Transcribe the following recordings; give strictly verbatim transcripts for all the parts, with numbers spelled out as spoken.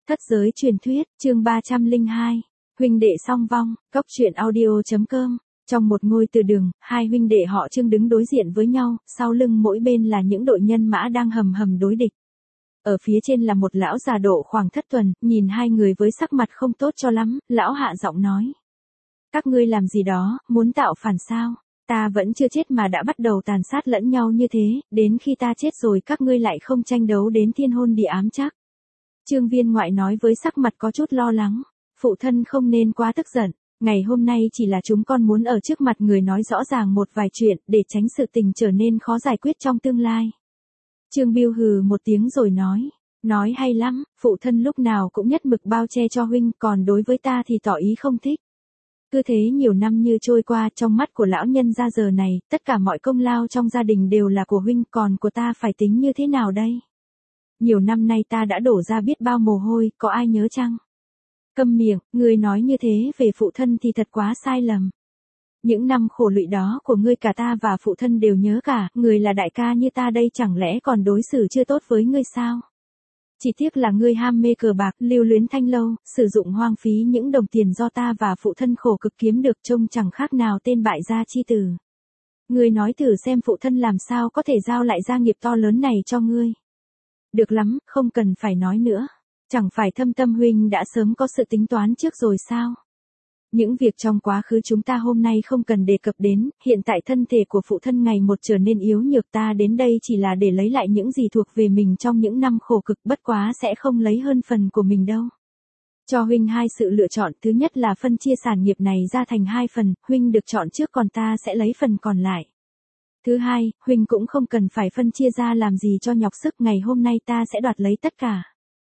Thất giới truyền thuyết, chương ba trăm lẻ hai, huynh đệ song vong, cốc truyện audio.com. Trong một ngôi từ đường, hai huynh đệ họ Trương đứng đối diện với nhau, sau lưng mỗi bên là những đội nhân mã đang hầm hầm đối địch. Ở phía trên là một lão già độ khoảng thất tuần, nhìn hai người với sắc mặt không tốt cho lắm, lão hạ giọng nói. Các ngươi làm gì đó, muốn tạo phản sao? Ta vẫn chưa chết mà đã bắt đầu tàn sát lẫn nhau như thế, đến khi ta chết rồi các ngươi lại không tranh đấu đến thiên hôn địa ám chắc. Trương Viên Ngoại nói với sắc mặt có chút lo lắng, phụ thân không nên quá tức giận, ngày hôm nay chỉ là chúng con muốn ở trước mặt người nói rõ ràng một vài chuyện để tránh sự tình trở nên khó giải quyết trong tương lai. Trương Biêu hừ một tiếng rồi nói, nói hay lắm, phụ thân lúc nào cũng nhất mực bao che cho huynh, còn đối với ta thì tỏ ý không thích. Cứ thế nhiều năm như trôi qua, trong mắt của lão nhân ra giờ này, tất cả mọi công lao trong gia đình đều là của huynh, còn của ta phải tính như thế nào đây? Nhiều năm nay ta đã đổ ra biết bao mồ hôi, có ai nhớ chăng? Câm miệng, ngươi nói như thế về phụ thân thì thật quá sai lầm. Những năm khổ lụy đó của ngươi cả ta và phụ thân đều nhớ cả, người là đại ca như ta đây chẳng lẽ còn đối xử chưa tốt với ngươi sao? Chỉ tiếc là ngươi ham mê cờ bạc, lưu luyến thanh lâu, sử dụng hoang phí những đồng tiền do ta và phụ thân khổ cực kiếm được, trông chẳng khác nào tên bại gia chi tử. Ngươi nói thử xem phụ thân làm sao có thể giao lại gia nghiệp to lớn này cho ngươi. Được lắm, không cần phải nói nữa. Chẳng phải Thâm Tâm huynh đã sớm có sự tính toán trước rồi sao? Những việc trong quá khứ chúng ta hôm nay không cần đề cập đến, hiện tại thân thể của phụ thân ngày một trở nên yếu nhược, ta đến đây chỉ là để lấy lại những gì thuộc về mình trong những năm khổ cực, bất quá sẽ không lấy hơn phần của mình đâu. Cho huynh hai sự lựa chọn, thứ nhất là phân chia sản nghiệp này ra thành hai phần, huynh được chọn trước còn ta sẽ lấy phần còn lại. Thứ hai, huynh cũng không cần phải phân chia ra làm gì cho nhọc sức, ngày hôm nay ta sẽ đoạt lấy tất cả.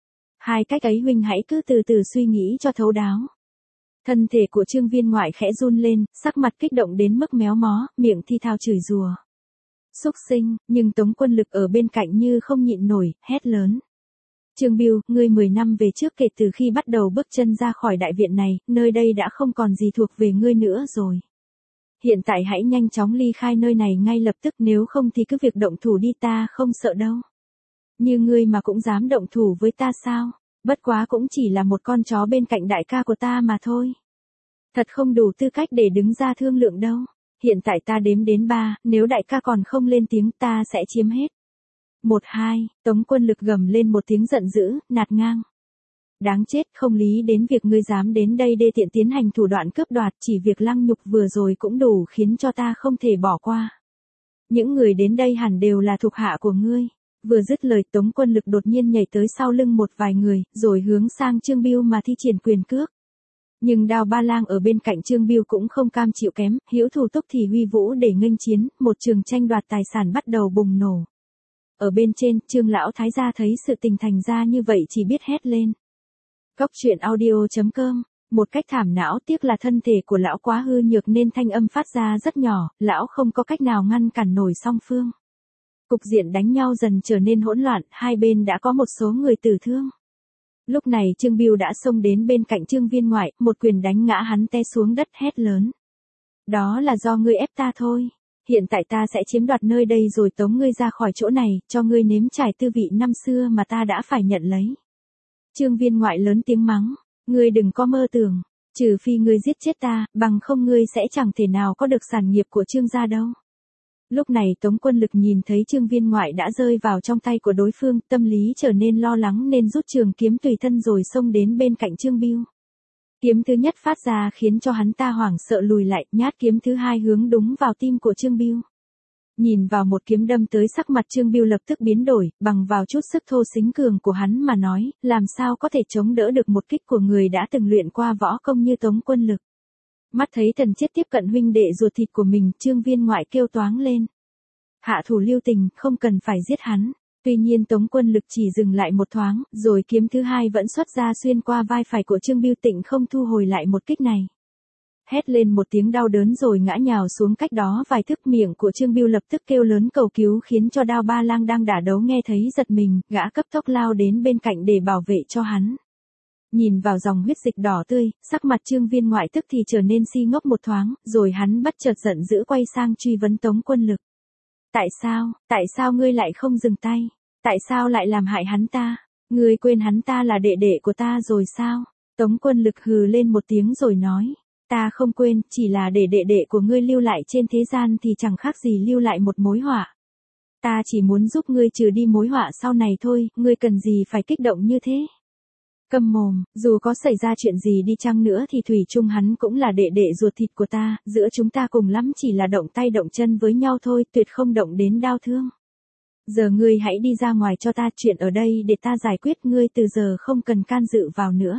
Hai cách ấy huynh hãy cứ từ từ suy nghĩ cho thấu đáo. Thân thể của Trương Viên Ngoại khẽ run lên, sắc mặt kích động đến mức méo mó, miệng thi thao chửi rủa. Xúc sinh, nhưng Tống Quân Lực ở bên cạnh như không nhịn nổi, hét lớn. Trương Biêu, ngươi mười năm về trước kể từ khi bắt đầu bước chân ra khỏi đại viện này, nơi đây đã không còn gì thuộc về ngươi nữa rồi. Hiện tại hãy nhanh chóng ly khai nơi này ngay lập tức, nếu không thì cứ việc động thủ đi, ta không sợ đâu. Như ngươi mà cũng dám động thủ với ta sao? Bất quá cũng chỉ là một con chó bên cạnh đại ca của ta mà thôi. Thật không đủ tư cách để đứng ra thương lượng đâu. Hiện tại ta đếm đến ba, nếu đại ca còn không lên tiếng ta sẽ chiếm hết. Một hai, Tống Quân Lực gầm lên một tiếng giận dữ, nạt ngang. Đáng chết, không lý đến việc ngươi dám đến đây đê tiện tiến hành thủ đoạn cướp đoạt, chỉ việc lăng nhục vừa rồi cũng đủ khiến cho ta không thể bỏ qua. Những người đến đây hẳn đều là thuộc hạ của ngươi. Vừa dứt lời, Tống Quân Lực đột nhiên nhảy tới sau lưng một vài người, rồi hướng sang Trương Biêu mà thi triển quyền cước. Nhưng Đao Ba Lang ở bên cạnh Trương Biêu cũng không cam chịu kém, hữu thủ túc thì huy vũ để nghênh chiến, một trường tranh đoạt tài sản bắt đầu bùng nổ. Ở bên trên, Trương lão thái gia thấy sự tình thành ra như vậy chỉ biết hét lên. Cốc truyện audio.com. Một cách thảm não, tiếc là thân thể của lão quá hư nhược nên thanh âm phát ra rất nhỏ, lão không có cách nào ngăn cản nổi song phương. Cục diện đánh nhau dần trở nên hỗn loạn, hai bên đã có một số người tử thương. Lúc này Trương Biêu đã xông đến bên cạnh Trương Viên Ngoại, một quyền đánh ngã hắn té xuống đất, hét lớn. Đó là do ngươi ép ta thôi. Hiện tại ta sẽ chiếm đoạt nơi đây rồi tống ngươi ra khỏi chỗ này, cho ngươi nếm trải tư vị năm xưa mà ta đã phải nhận lấy. Trương Viên Ngoại lớn tiếng mắng, ngươi đừng có mơ tưởng, trừ phi ngươi giết chết ta, bằng không ngươi sẽ chẳng thể nào có được sản nghiệp của Trương gia đâu. Lúc này Tống Quân Lực nhìn thấy Trương Viên Ngoại đã rơi vào trong tay của đối phương, tâm lý trở nên lo lắng nên rút trường kiếm tùy thân rồi xông đến bên cạnh Trương Biêu. Kiếm thứ nhất phát ra khiến cho hắn ta hoảng sợ lùi lại, nhát kiếm thứ hai hướng đúng vào tim của Trương Biêu. Nhìn vào một kiếm đâm tới, sắc mặt Trương Biêu lập tức biến đổi, bằng vào chút sức thô xính cường của hắn mà nói, làm sao có thể chống đỡ được một kích của người đã từng luyện qua võ công như Tống Quân Lực. Mắt thấy thần chết tiếp cận huynh đệ ruột thịt của mình, Trương Viên Ngoại kêu toáng lên. Hạ thủ lưu tình, không cần phải giết hắn. Tuy nhiên Tống Quân Lực chỉ dừng lại một thoáng, rồi kiếm thứ hai vẫn xuất ra xuyên qua vai phải của Trương Biêu, tịnh không thu hồi lại một kích này. Hét lên một tiếng đau đớn rồi ngã nhào xuống cách đó vài thước, miệng của Trương Biêu lập tức kêu lớn cầu cứu khiến cho Đao Ba Lang đang đả đấu nghe thấy giật mình, gã cấp tốc lao đến bên cạnh để bảo vệ cho hắn. Nhìn vào dòng huyết dịch đỏ tươi, sắc mặt Trương Viên Ngoại tức thì trở nên si ngốc một thoáng, rồi hắn bất chợt giận dữ quay sang truy vấn Tống Quân Lực. Tại sao, tại sao ngươi lại không dừng tay? Tại sao lại làm hại hắn ta? Ngươi quên hắn ta là đệ đệ của ta rồi sao? Tống Quân Lực hừ lên một tiếng rồi nói. Ta không quên, chỉ là để đệ đệ của ngươi lưu lại trên thế gian thì chẳng khác gì lưu lại một mối họa. Ta chỉ muốn giúp ngươi trừ đi mối họa sau này thôi, ngươi cần gì phải kích động như thế? Câm mồm, dù có xảy ra chuyện gì đi chăng nữa thì thủy chung hắn cũng là đệ đệ ruột thịt của ta, giữa chúng ta cùng lắm chỉ là động tay động chân với nhau thôi, tuyệt không động đến đau thương. Giờ ngươi hãy đi ra ngoài cho ta, chuyện ở đây để ta giải quyết, ngươi từ giờ không cần can dự vào nữa.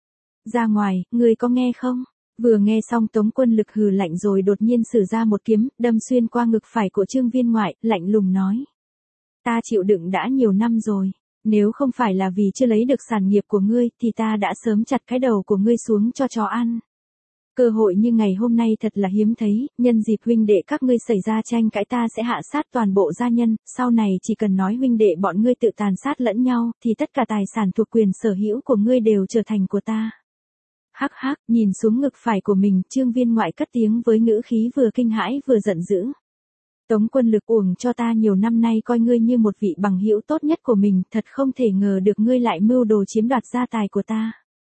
Ra ngoài, ngươi có nghe không? Vừa nghe xong Tống Quân Lực hừ lạnh rồi đột nhiên sử ra một kiếm, đâm xuyên qua ngực phải của Trương Viên Ngoại, lạnh lùng nói. Ta chịu đựng đã nhiều năm rồi, nếu không phải là vì chưa lấy được sản nghiệp của ngươi thì ta đã sớm chặt cái đầu của ngươi xuống cho chó ăn. Cơ hội như ngày hôm nay thật là hiếm thấy, nhân dịp huynh đệ các ngươi xảy ra tranh cãi ta sẽ hạ sát toàn bộ gia nhân, sau này chỉ cần nói huynh đệ bọn ngươi tự tàn sát lẫn nhau thì tất cả tài sản thuộc quyền sở hữu của ngươi đều trở thành của ta. Hắc hắc, nhìn xuống ngực phải của mình, Trương Viên Ngoại cất tiếng với ngữ khí vừa kinh hãi vừa giận dữ. Tống Quân Lực, uổng cho ta nhiều năm nay coi ngươi như một vị bằng hữu tốt nhất của mình, thật không thể ngờ được ngươi lại mưu đồ chiếm đoạt gia tài của ta.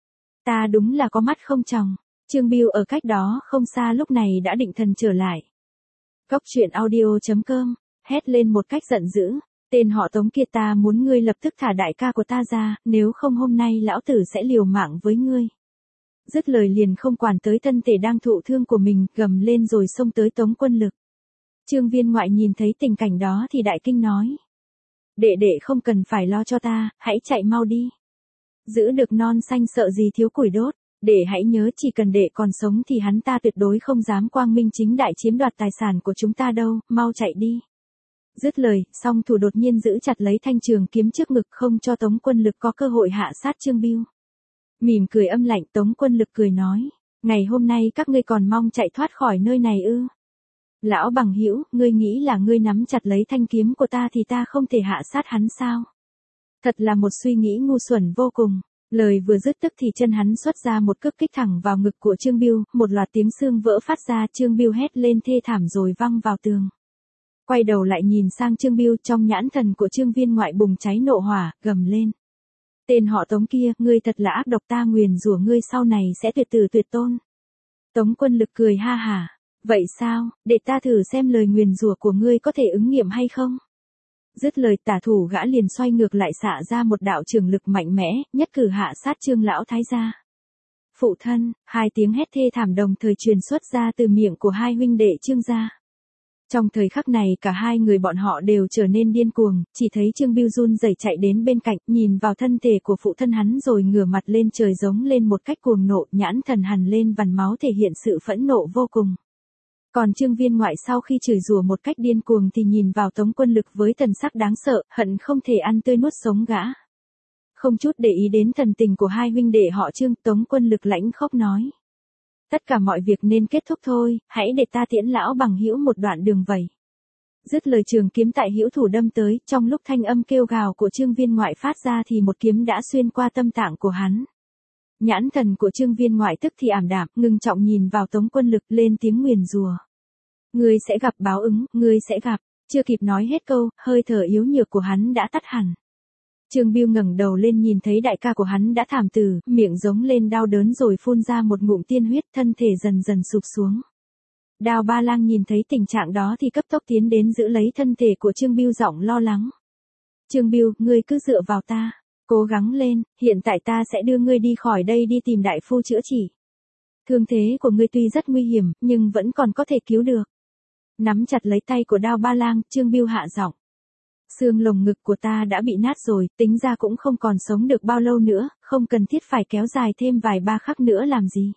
Ta đúng là có mắt không tròng. Trương Bưu ở cách đó không xa lúc này đã định thần trở lại. Cốc truyện audio chấm com, hét lên một cách giận dữ. Tên họ Tống kia, ta muốn ngươi lập tức thả đại ca của ta ra, nếu không hôm nay lão tử sẽ liều mạng với ngươi. Dứt lời liền không quản tới thân thể đang thụ thương của mình, gầm lên rồi xông tới Tống Quân Lực. Trương Viên Ngoại nhìn thấy tình cảnh đó thì đại kinh nói. Đệ đệ không cần phải lo cho ta, hãy chạy mau đi. Giữ được non xanh sợ gì thiếu củi đốt, đệ hãy nhớ chỉ cần đệ còn sống thì hắn ta tuyệt đối không dám quang minh chính đại chiếm đoạt tài sản của chúng ta đâu, mau chạy đi. Dứt lời, song thủ đột nhiên giữ chặt lấy thanh trường kiếm trước ngực không cho Tống Quân Lực có cơ hội hạ sát Trương Bưu. Mỉm cười âm lạnh, Tống Quân Lực cười nói, ngày hôm nay các ngươi còn mong chạy thoát khỏi nơi này ư? Lão bằng hữu, ngươi nghĩ là ngươi nắm chặt lấy thanh kiếm của ta thì ta không thể hạ sát hắn sao? Thật là một suy nghĩ ngu xuẩn vô cùng. Lời vừa dứt tức thì chân hắn xuất ra một cước kích thẳng vào ngực của Trương Bưu, một loạt tiếng xương vỡ phát ra, Trương Bưu hét lên thê thảm rồi văng vào tường. Quay đầu lại nhìn sang Trương Bưu, trong nhãn thần của Trương Viên Ngoại bùng cháy nộ hỏa, gầm lên. Tên họ Tống kia, ngươi thật là ác độc, ta nguyền rủa ngươi sau này sẽ tuyệt tử tuyệt tôn. Tống Quân Lực cười ha hả. Vậy sao, để ta thử xem lời nguyền rủa của ngươi có thể ứng nghiệm hay không? Dứt lời tả thủ gã liền xoay ngược lại xạ ra một đạo trường lực mạnh mẽ, nhất cử hạ sát Trương lão thái gia. Phụ thân, hai tiếng hét thê thảm đồng thời truyền xuất ra từ miệng của hai huynh đệ Trương gia. Trong thời khắc này cả hai người bọn họ đều trở nên điên cuồng, chỉ thấy Trương Bưu run rẩy chạy đến bên cạnh, nhìn vào thân thể của phụ thân hắn rồi ngửa mặt lên trời giống lên một cách cuồng nộ, nhãn thần hằn lên vằn máu thể hiện sự phẫn nộ vô cùng. Còn Trương Viên Ngoại sau khi chửi rủa một cách điên cuồng thì nhìn vào Tống Quân Lực với thần sắc đáng sợ, hận không thể ăn tươi nuốt sống gã. Không chút để ý đến thần tình của hai huynh đệ họ Trương, Tống Quân Lực lãnh khốc nói. Tất cả mọi việc nên kết thúc thôi, hãy để ta tiễn lão bằng hữu một đoạn đường vậy. Dứt lời trường kiếm tại hữu thủ đâm tới, trong lúc thanh âm kêu gào của Trương Viên Ngoại phát ra thì một kiếm đã xuyên qua tâm tạng của hắn. Nhãn thần của Trương Viên Ngoại tức thì ảm đạm, ngưng trọng nhìn vào Tống Quân Lực lên tiếng nguyền rủa. Ngươi sẽ gặp báo ứng, ngươi sẽ gặp. Chưa kịp nói hết câu, hơi thở yếu nhược của hắn đã tắt hẳn. Trương Bưu ngẩng đầu lên nhìn thấy đại ca của hắn đã thảm tử, miệng giống lên đau đớn rồi phun ra một ngụm tiên huyết, thân thể dần dần sụp xuống. Đào Ba Lang nhìn thấy tình trạng đó thì cấp tốc tiến đến giữ lấy thân thể của Trương Bưu, giọng lo lắng. Trương Bưu, ngươi cứ dựa vào ta. Cố gắng lên, hiện tại ta sẽ đưa ngươi đi khỏi đây đi tìm đại phu chữa trị. Thương thế của ngươi tuy rất nguy hiểm, nhưng vẫn còn có thể cứu được. Nắm chặt lấy tay của Đao Ba Lang, Trương Bưu hạ giọng. Xương lồng ngực của ta đã bị nát rồi, tính ra cũng không còn sống được bao lâu nữa, không cần thiết phải kéo dài thêm vài ba khắc nữa làm gì.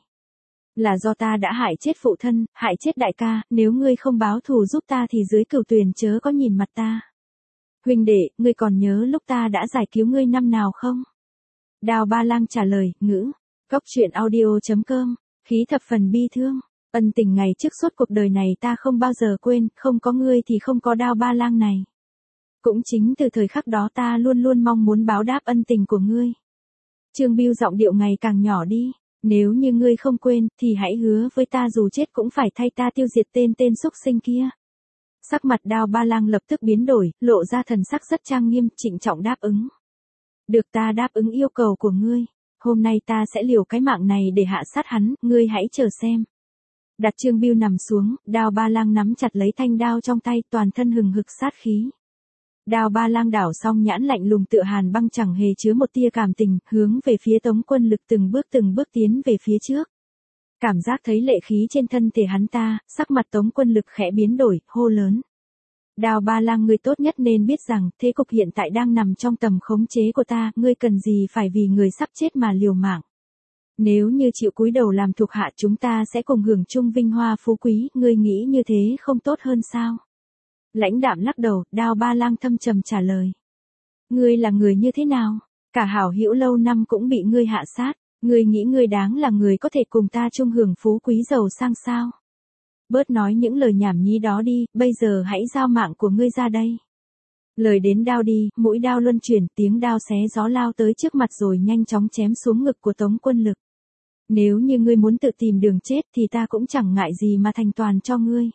Là do ta đã hại chết phụ thân, hại chết đại ca, nếu ngươi không báo thù giúp ta thì dưới cửu tuyền chớ có nhìn mặt ta. Huynh đệ, ngươi còn nhớ lúc ta đã giải cứu ngươi năm nào không? Đào Ba Lang trả lời, ngữ. Cốc truyện audio chấm com, khí thập phần bi thương. Ân tình ngày trước suốt cuộc đời này ta không bao giờ quên, không có ngươi thì không có Đao Ba Lang này. Cũng chính từ thời khắc đó ta luôn luôn mong muốn báo đáp ân tình của ngươi. Trương Bưu giọng điệu ngày càng nhỏ đi. Nếu như ngươi không quên, thì hãy hứa với ta dù chết cũng phải thay ta tiêu diệt tên tên xúc sinh kia. Sắc mặt Đao Ba Lang lập tức biến đổi, lộ ra thần sắc rất trang nghiêm, trịnh trọng đáp ứng. Được, ta đáp ứng yêu cầu của ngươi. Hôm nay ta sẽ liều cái mạng này để hạ sát hắn, ngươi hãy chờ xem. Đặt Trương Bưu nằm xuống, Đao Ba Lang nắm chặt lấy thanh đao trong tay, toàn thân hừng hực sát khí. Đao Ba Lang đảo xong nhãn lạnh lùng tựa hàn băng, chẳng hề chứa một tia cảm tình, hướng về phía Tống Quân Lực từng bước từng bước tiến về phía trước. Cảm giác thấy lệ khí trên thân thể hắn ta, sắc mặt Tống Quân Lực khẽ biến đổi, hô lớn. Đao Ba Lang, ngươi tốt nhất nên biết rằng, thế cục hiện tại đang nằm trong tầm khống chế của ta, ngươi cần gì phải vì người sắp chết mà liều mạng. Nếu như chịu cúi đầu làm thuộc hạ, chúng ta sẽ cùng hưởng chung vinh hoa phú quý, ngươi nghĩ như thế không tốt hơn sao? Lãnh Đạm lắc đầu, Đao Ba Lang thâm trầm trả lời. Ngươi là người như thế nào? Cả hảo hữu lâu năm cũng bị ngươi hạ sát, ngươi nghĩ ngươi đáng là người có thể cùng ta chung hưởng phú quý giàu sang sao? Bớt nói những lời nhảm nhí đó đi, bây giờ hãy giao mạng của ngươi ra đây. Lời đến đao đi, mũi đao luân chuyển, tiếng đao xé gió lao tới trước mặt rồi nhanh chóng chém xuống ngực của Tống Quân Lực. Nếu như ngươi muốn tự tìm đường chết thì ta cũng chẳng ngại gì mà thành toàn cho ngươi.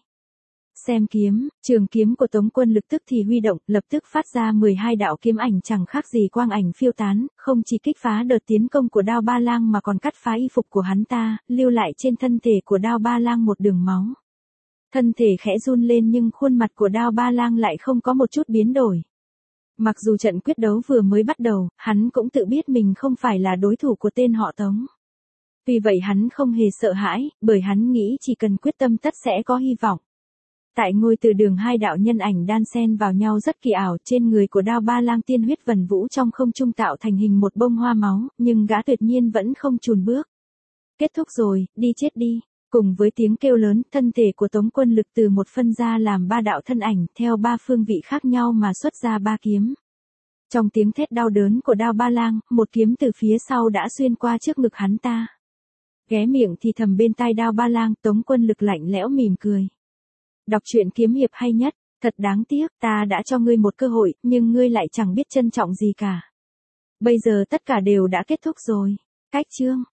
Xem kiếm, trường kiếm của Tống Quân Lực tức thì huy động, lập tức phát ra mười hai đạo kiếm ảnh chẳng khác gì quang ảnh phiêu tán, không chỉ kích phá đợt tiến công của Đao Ba Lang mà còn cắt phá y phục của hắn ta, lưu lại trên thân thể của Đao Ba Lang một đường máu. Thân thể khẽ run lên nhưng khuôn mặt của Đao Ba Lang lại không có một chút biến đổi. Mặc dù trận quyết đấu vừa mới bắt đầu, hắn cũng tự biết mình không phải là đối thủ của tên họ Tống. Vì vậy hắn không hề sợ hãi, bởi hắn nghĩ chỉ cần quyết tâm tất sẽ có hy vọng. Tại ngôi từ đường, hai đạo nhân ảnh đan xen vào nhau rất kỳ ảo, trên người của Đao Ba Lang tiên huyết vần vũ trong không trung tạo thành hình một bông hoa máu, nhưng gã tuyệt nhiên vẫn không chùn bước. Kết thúc rồi, đi chết đi. Cùng với tiếng kêu lớn, thân thể của Tống Quân Lực từ một phân ra làm ba đạo thân ảnh, theo ba phương vị khác nhau mà xuất ra ba kiếm. Trong tiếng thét đau đớn của Đao Ba Lang, một kiếm từ phía sau đã xuyên qua trước ngực hắn ta. Ghé miệng thì thầm bên tai Đao Ba Lang, Tống Quân Lực lạnh lẽo mỉm cười. Đọc truyện kiếm hiệp hay nhất, thật đáng tiếc, ta đã cho ngươi một cơ hội, nhưng ngươi lại chẳng biết trân trọng gì cả. Bây giờ tất cả đều đã kết thúc rồi. Cách chương